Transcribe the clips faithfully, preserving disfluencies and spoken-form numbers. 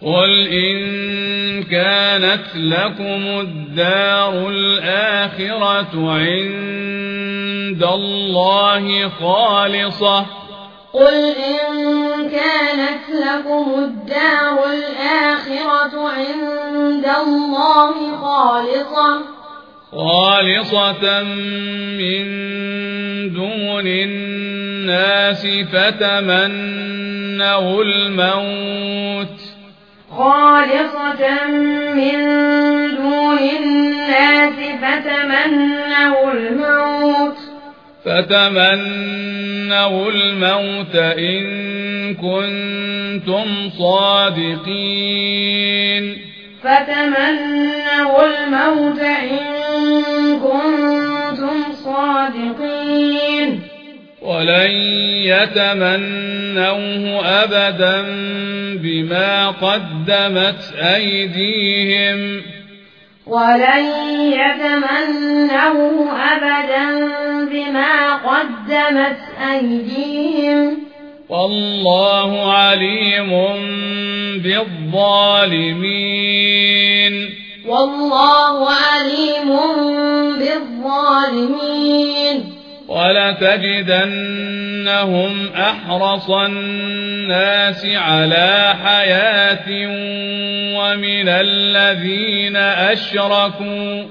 قل إن كانت لكم الدار الآخرة عند الله خالصة قل إن كانت لكم الدار الآخرة عند الله خالصة خالصة من دون الناس فتمنوا الموت خالصة من دون الناس فتمنوا الموت فتمنوا الموت إن كنتم صادقين فتمنوا الموت إن كنتم صادقين ولن يتمنوه أبدا بما قدمت أيديهم ولن يتمنوه أبدا بما قدمت أيديهم والله عليم بالظالمين والله عليم بالظالمين ولتجدنهم أحرص الناس على حياة ومن الذين أشركوا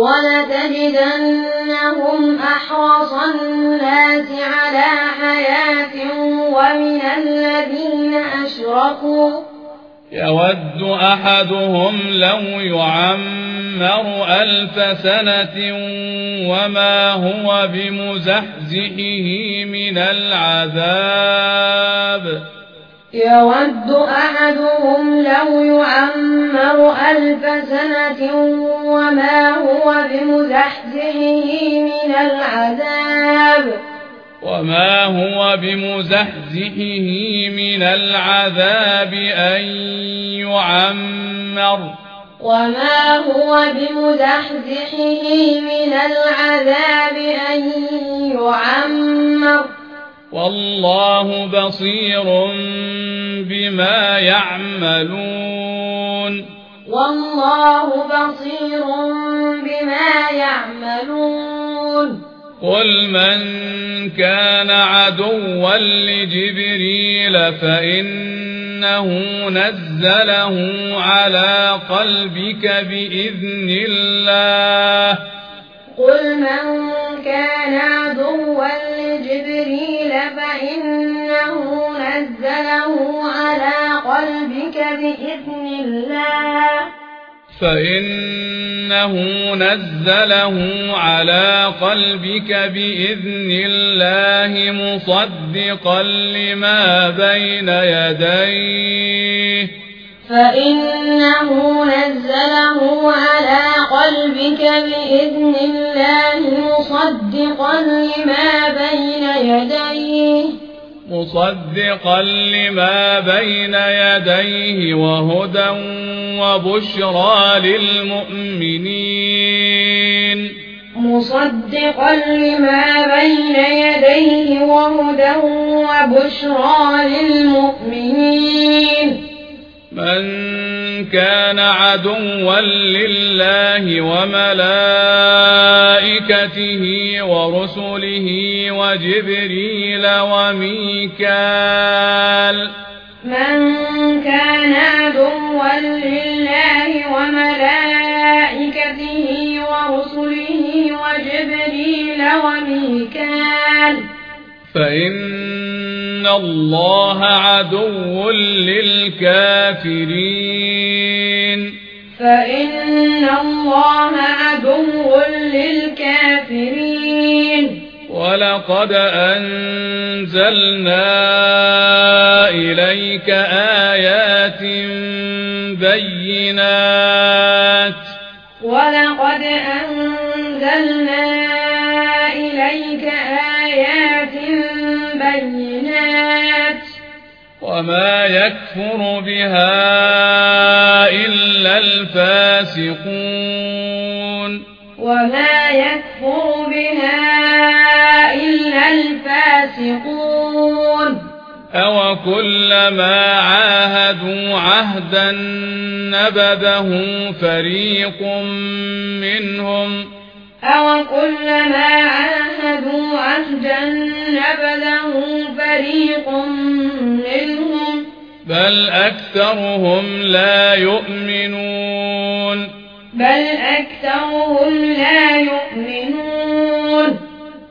ولتجدنهم أحرص الناس على حياة ومن الذين أشركوا يود أحدهم لو يعمر ألف سنة وما هو بمزحزحه من العذاب يود أحدهم لو يعمر ألف سنة وما هو بمزحزحه من العذاب وما هو بمزحزحه من العذاب أن يعمر وما هو بمزحزحه من العذاب أن يعمر والله بصير بما يعملون والله بصير بما يعملون قل من كان عدوا لجبريل فإنه نزله على قلبك بإذن الله قل من كان عدوا لجبريل فإنه نزله على قلبك بإذن الله فإنه نزله على قلبك بإذن الله مصدقا لما بين يديه فإنه نزله على قلبك بإذن الله مصدقا لما بين يديه مصدقا لما بين يديه وهدى وبشرى للمؤمنين مصدقا لما بين يديه وهدى وبشرى للمؤمنين من كان عدوا لله وملائكته ورسله وجبريل وميكال من كان عدوا لله وملائكته ورسله وجبريل وميكال فإن الله عدو للكافرين فإن الله عدو للكافرين ولقد أنزلنا إليك آيات بينات ولقد أنزلنا إليك آيات بينات وما يكفر بها إلا الفاسقون وما يكفر بها إلا الفاسقون أو كلما عاهدوا عهدا نبذه فريق منهم أو كلما عاهدوا عهدا نبذه فريق منهم بل أكثرهم لا يؤمنون بل أكثرهم لا يؤمنون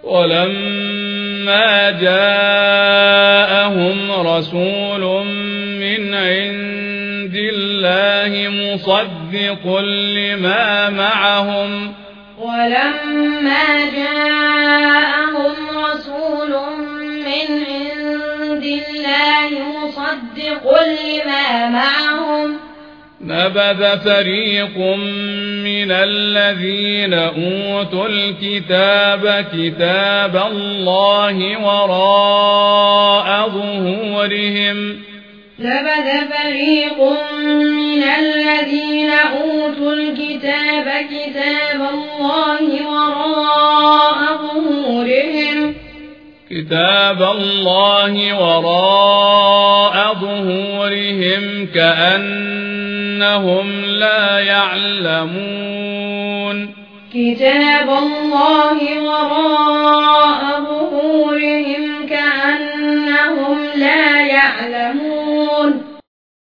ولما جاءهم رسول من عند الله مصدق لما معهم ولما جاءهم رسول من عند الله مصدق لما معهم نبذ فريق من الذين أوتوا الكتاب كتاب الله وراء ظهورهم نبذ فريق من الذين أوتوا الكتاب كتاب الله وراء ظهورهم كتاب الله وراء ظهورهم كأنهم لا يعلمون كتاب الله